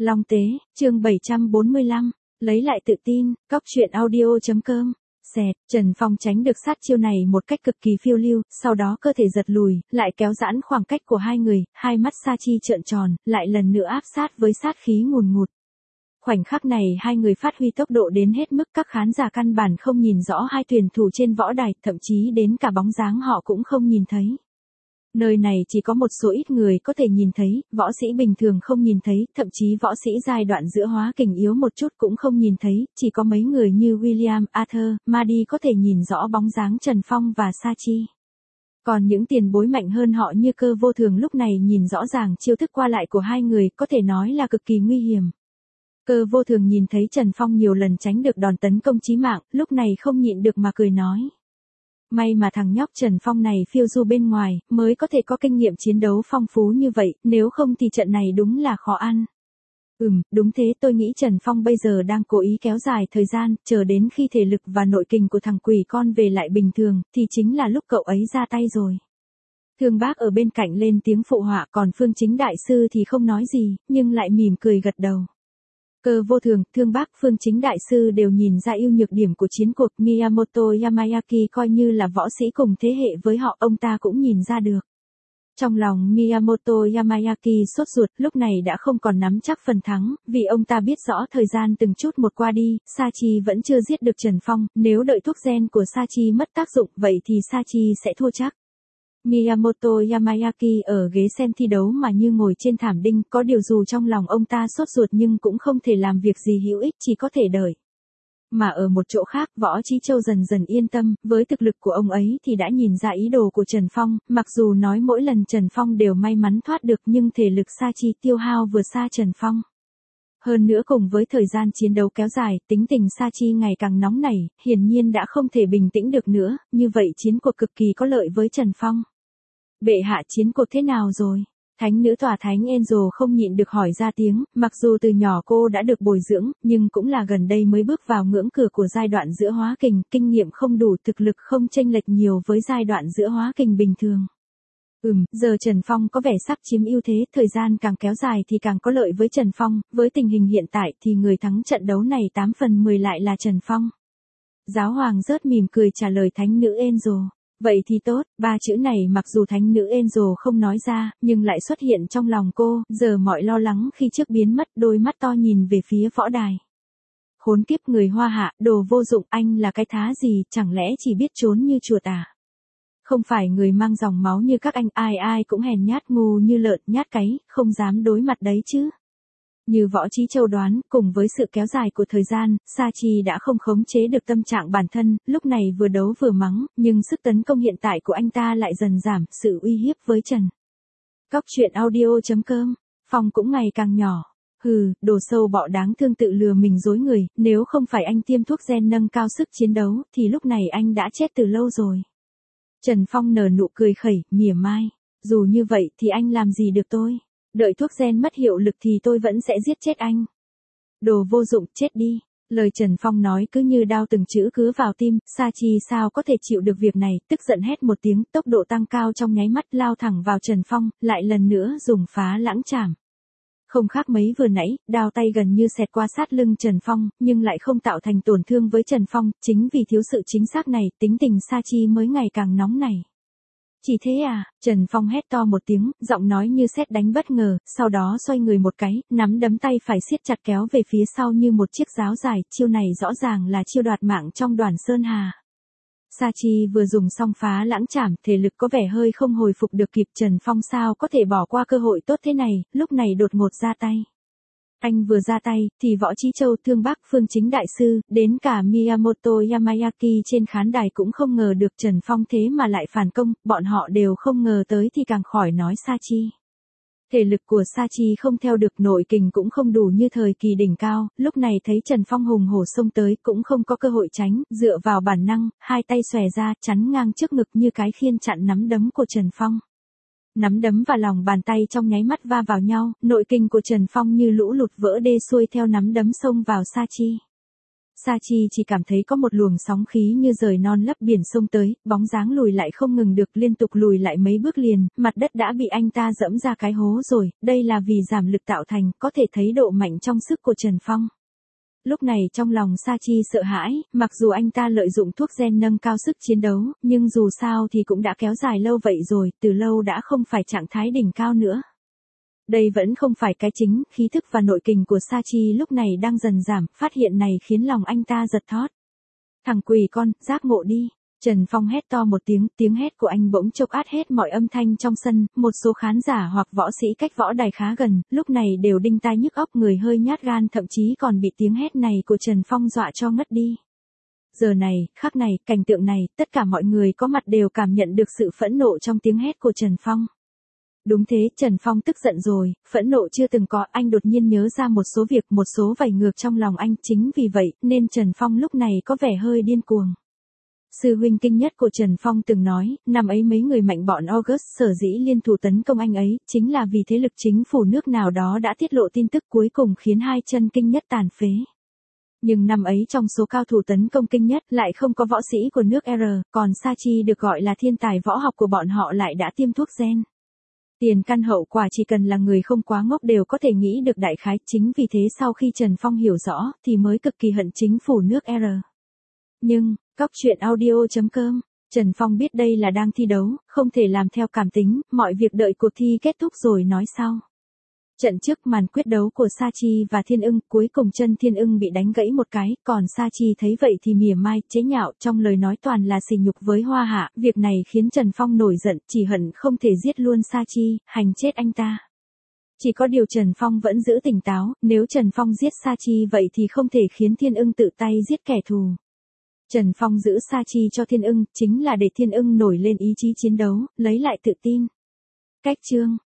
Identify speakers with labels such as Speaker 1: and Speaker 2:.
Speaker 1: Long Tế, chương 745, lấy lại tự tin, cóc truyện audio.com. Xẹt, Trần Phong tránh được sát chiêu này một cách cực kỳ phiêu lưu, sau đó cơ thể giật lùi, lại kéo giãn khoảng cách của hai người, hai mắt Sa Chi trợn tròn, lại lần nữa áp sát với sát khí ngùn ngụt. Khoảnh khắc này hai người phát huy tốc độ đến hết mức các khán giả căn bản không nhìn rõ hai tuyển thủ trên võ đài, thậm chí đến cả bóng dáng họ cũng không nhìn thấy. Nơi này chỉ có một số ít người có thể nhìn thấy, võ sĩ bình thường không nhìn thấy, thậm chí võ sĩ giai đoạn giữa hóa kình yếu một chút cũng không nhìn thấy, chỉ có mấy người như William, Arthur, Maddy có thể nhìn rõ bóng dáng Trần Phong và Sa Chi. Còn những tiền bối mạnh hơn họ như Cơ Vô Thường lúc này nhìn rõ ràng chiêu thức qua lại của hai người, có thể nói là cực kỳ nguy hiểm. Cơ Vô Thường nhìn thấy Trần Phong nhiều lần tránh được đòn tấn công chí mạng, lúc này không nhịn được mà cười nói. May mà thằng nhóc Trần Phong này phiêu du bên ngoài, mới có thể có kinh nghiệm chiến đấu phong phú như vậy, nếu không thì trận này đúng là khó ăn. Đúng thế, tôi nghĩ Trần Phong bây giờ đang cố ý kéo dài thời gian, chờ đến khi thể lực và nội kình của thằng quỷ con về lại bình thường, thì chính là lúc cậu ấy ra tay rồi. Thương Bác ở bên cạnh lên tiếng phụ họa, còn Phương Chính Đại Sư thì không nói gì, nhưng lại mỉm cười gật đầu. Cơ Vô Thường, Thương Bác, Phương Chính Đại Sư đều nhìn ra ưu nhược điểm của chiến cuộc, Miyamoto Yamayaki coi như là võ sĩ cùng thế hệ với họ, ông ta cũng nhìn ra được. Trong lòng Miyamoto Yamayaki sốt ruột, lúc này đã không còn nắm chắc phần thắng, vì ông ta biết rõ thời gian từng chút một qua đi, Sa Chi vẫn chưa giết được Trần Phong, nếu đợi thuốc gen của Sa Chi mất tác dụng, vậy thì Sa Chi sẽ thua chắc. Miyamoto Yamayaki ở ghế xem thi đấu mà như ngồi trên thảm đinh, có điều dù trong lòng ông ta sốt ruột nhưng cũng không thể làm việc gì hữu ích, chỉ có thể đợi. Mà ở một chỗ khác, Võ Chí Châu dần dần yên tâm, với thực lực của ông ấy thì đã nhìn ra ý đồ của Trần Phong, mặc dù nói mỗi lần Trần Phong đều may mắn thoát được nhưng thể lực Sa Chi tiêu hao vượt xa Trần Phong. Hơn nữa cùng với thời gian chiến đấu kéo dài, tính tình Sa Chi ngày càng nóng nảy, hiển nhiên đã không thể bình tĩnh được nữa, như vậy chiến cuộc cực kỳ có lợi với Trần Phong. Bệ hạ, chiến cuộc thế nào rồi? Thánh nữ tòa thánh Enzo không nhịn được hỏi ra tiếng, mặc dù từ nhỏ cô đã được bồi dưỡng, nhưng cũng là gần đây mới bước vào ngưỡng cửa của giai đoạn giữa hóa kình, kinh nghiệm không đủ, thực lực không chênh lệch nhiều với giai đoạn giữa hóa kình bình thường. Giờ Trần Phong có vẻ sắp chiếm ưu thế, thời gian càng kéo dài thì càng có lợi với Trần Phong, với tình hình hiện tại thì người thắng trận đấu này 8 phần 10 lại là Trần Phong. Giáo hoàng rớt mỉm cười trả lời thánh nữ Enzo. Vậy thì tốt, ba chữ này mặc dù thánh nữ Enzo không nói ra, nhưng lại xuất hiện trong lòng cô, giờ mọi lo lắng khi trước biến mất, đôi mắt to nhìn về phía võ đài. Khốn kiếp người Hoa Hạ, đồ vô dụng, anh là cái thá gì, chẳng lẽ chỉ biết trốn như chuột à? Không phải người mang dòng máu như các anh, ai ai cũng hèn nhát ngu như lợn, nhát cáy, không dám đối mặt đấy chứ. Như Võ Chí Châu đoán, cùng với sự kéo dài của thời gian, Sa Chi đã không khống chế được tâm trạng bản thân, lúc này vừa đấu vừa mắng, nhưng sức tấn công hiện tại của anh ta lại dần giảm, sự uy hiếp với Trần. Cóc truyện audio.com, Phong cũng ngày càng nhỏ. Đồ sâu bọ đáng thương tự lừa mình dối người, nếu không phải anh tiêm thuốc gen nâng cao sức chiến đấu, thì lúc này anh đã chết từ lâu rồi. Trần Phong nở nụ cười khẩy, mỉa mai. Dù như vậy thì anh làm gì được tôi? Đợi thuốc gen mất hiệu lực thì tôi vẫn sẽ giết chết anh. Đồ vô dụng, chết đi. Lời Trần Phong nói cứ như đao từng chữ cứ vào tim, Sa Chi sao có thể chịu được việc này, tức giận hét một tiếng, tốc độ tăng cao trong nháy mắt lao thẳng vào Trần Phong, lại lần nữa dùng phá lãng chảm. Không khác mấy vừa nãy, đao tay gần như xẹt qua sát lưng Trần Phong, nhưng lại không tạo thành tổn thương với Trần Phong, chính vì thiếu sự chính xác này, tính tình Sa Chi mới ngày càng nóng nảy. Chỉ thế à? Trần Phong hét to một tiếng, giọng nói như sét đánh bất ngờ, sau đó xoay người một cái, nắm đấm tay phải siết chặt kéo về phía sau như một chiếc giáo dài, chiêu này rõ ràng là chiêu đoạt mạng trong Đoàn Sơn Hà. Sa Chi vừa dùng xong phá lãng chảm, thể lực có vẻ hơi không hồi phục được kịp, Trần Phong sao có thể bỏ qua cơ hội tốt thế này, lúc này đột ngột ra tay. Anh vừa ra tay, thì Võ Chí Châu, Thương Bác, Phương Chính Đại Sư, đến cả Miyamoto Yamayaki trên khán đài cũng không ngờ được Trần Phong thế mà lại phản công, bọn họ đều không ngờ tới thì càng khỏi nói Sa Chi. Thể lực của Sa Chi không theo được, nội kình cũng không đủ như thời kỳ đỉnh cao, lúc này thấy Trần Phong hùng hổ xông tới cũng không có cơ hội tránh, dựa vào bản năng, hai tay xòe ra, chắn ngang trước ngực như cái khiên chặn nắm đấm của Trần Phong. Nắm đấm và lòng bàn tay trong nháy mắt va vào nhau, nội kình của Trần Phong như lũ lụt vỡ đê xuôi theo nắm đấm xông vào Sa Chi. Sa Chi chỉ cảm thấy có một luồng sóng khí như rời non lấp biển xông tới, bóng dáng lùi lại không ngừng được, liên tục lùi lại mấy bước liền, mặt đất đã bị anh ta dẫm ra cái hố rồi, đây là vì giảm lực tạo thành, có thể thấy độ mạnh trong sức của Trần Phong. Lúc này trong lòng Sa Chi sợ hãi, mặc dù anh ta lợi dụng thuốc gen nâng cao sức chiến đấu, nhưng dù sao thì cũng đã kéo dài lâu vậy rồi, từ lâu đã không phải trạng thái đỉnh cao nữa. Đây vẫn không phải cái chính, khí thức và nội kình của Sa Chi lúc này đang dần giảm, phát hiện này khiến lòng anh ta giật thót. Thằng quỷ con, giác ngộ đi. Trần Phong hét to một tiếng, tiếng hét của anh bỗng chốc át hết mọi âm thanh trong sân, một số khán giả hoặc võ sĩ cách võ đài khá gần, lúc này đều đinh tai nhức óc, người hơi nhát gan, thậm chí còn bị tiếng hét này của Trần Phong dọa cho ngất đi. Giờ này, khắc này, cảnh tượng này, tất cả mọi người có mặt đều cảm nhận được sự phẫn nộ trong tiếng hét của Trần Phong. Đúng thế, Trần Phong tức giận rồi, phẫn nộ chưa từng có, anh đột nhiên nhớ ra một số việc, một số vảy ngược trong lòng anh, chính vì vậy, nên Trần Phong lúc này có vẻ hơi điên cuồng. Sư huynh kinh nhất của Trần Phong từng nói, năm ấy mấy người mạnh bọn August sở dĩ liên thủ tấn công anh ấy, chính là vì thế lực chính phủ nước nào đó đã tiết lộ tin tức cuối cùng khiến hai chân kinh nhất tàn phế. Nhưng năm ấy trong số cao thủ tấn công kinh nhất lại không có võ sĩ của nước R, còn Sa Chi được gọi là thiên tài võ học của bọn họ lại đã tiêm thuốc gen. Tiền căn hậu quả chỉ cần là người không quá ngốc đều có thể nghĩ được đại khái, chính vì thế sau khi Trần Phong hiểu rõ thì mới cực kỳ hận chính phủ nước R. Nhưng, Cóc truyện audio.com, Trần Phong biết đây là đang thi đấu, không thể làm theo cảm tính, mọi việc đợi cuộc thi kết thúc rồi nói sau. Trận trước màn quyết đấu của Sa Chi và Thiên Ưng, cuối cùng chân Thiên Ưng bị đánh gãy một cái, còn Sa Chi thấy vậy thì mỉa mai, chế nhạo, trong lời nói toàn là sỉ nhục với Hoa Hạ, việc này khiến Trần Phong nổi giận, chỉ hận không thể giết luôn Sa Chi, hành chết anh ta. Chỉ có điều Trần Phong vẫn giữ tỉnh táo, nếu Trần Phong giết Sa Chi vậy thì không thể khiến Thiên Ưng tự tay giết kẻ thù. Trần Phong giữ Sa Chi cho Thiên Ưng, chính là để Thiên Ưng nổi lên ý chí chiến đấu, lấy lại tự tin. Cách chương